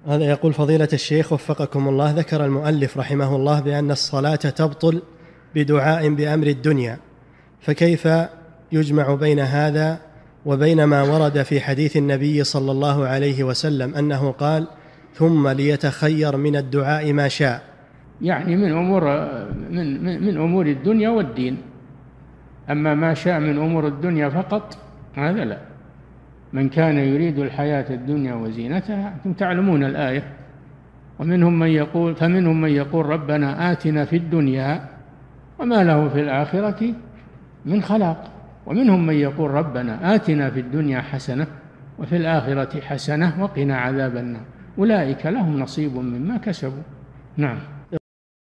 هذا يقول: فضيلة الشيخ وفقكم الله، ذكر المؤلف رحمه الله بأن الصلاة تبطل بدعاء بأمر الدنيا، فكيف يجمع بين هذا وبين ما ورد في حديث النبي صلى الله عليه وسلم أنه قال: ثم ليتخير من الدعاء ما شاء؟ يعني من أمور الدنيا والدين. أما ما شاء من أمور الدنيا فقط هذا لا. من كان يريد الحياة الدنيا وزينتها، أنتم تعلمون الآية، فمنهم من يقول ربنا آتنا في الدنيا وما له في الآخرة من خلاق، ومنهم من يقول ربنا آتنا في الدنيا حسنة وفي الآخرة حسنة وقنا عذاب النار، أولئك لهم نصيب مما كسبوا. نعم.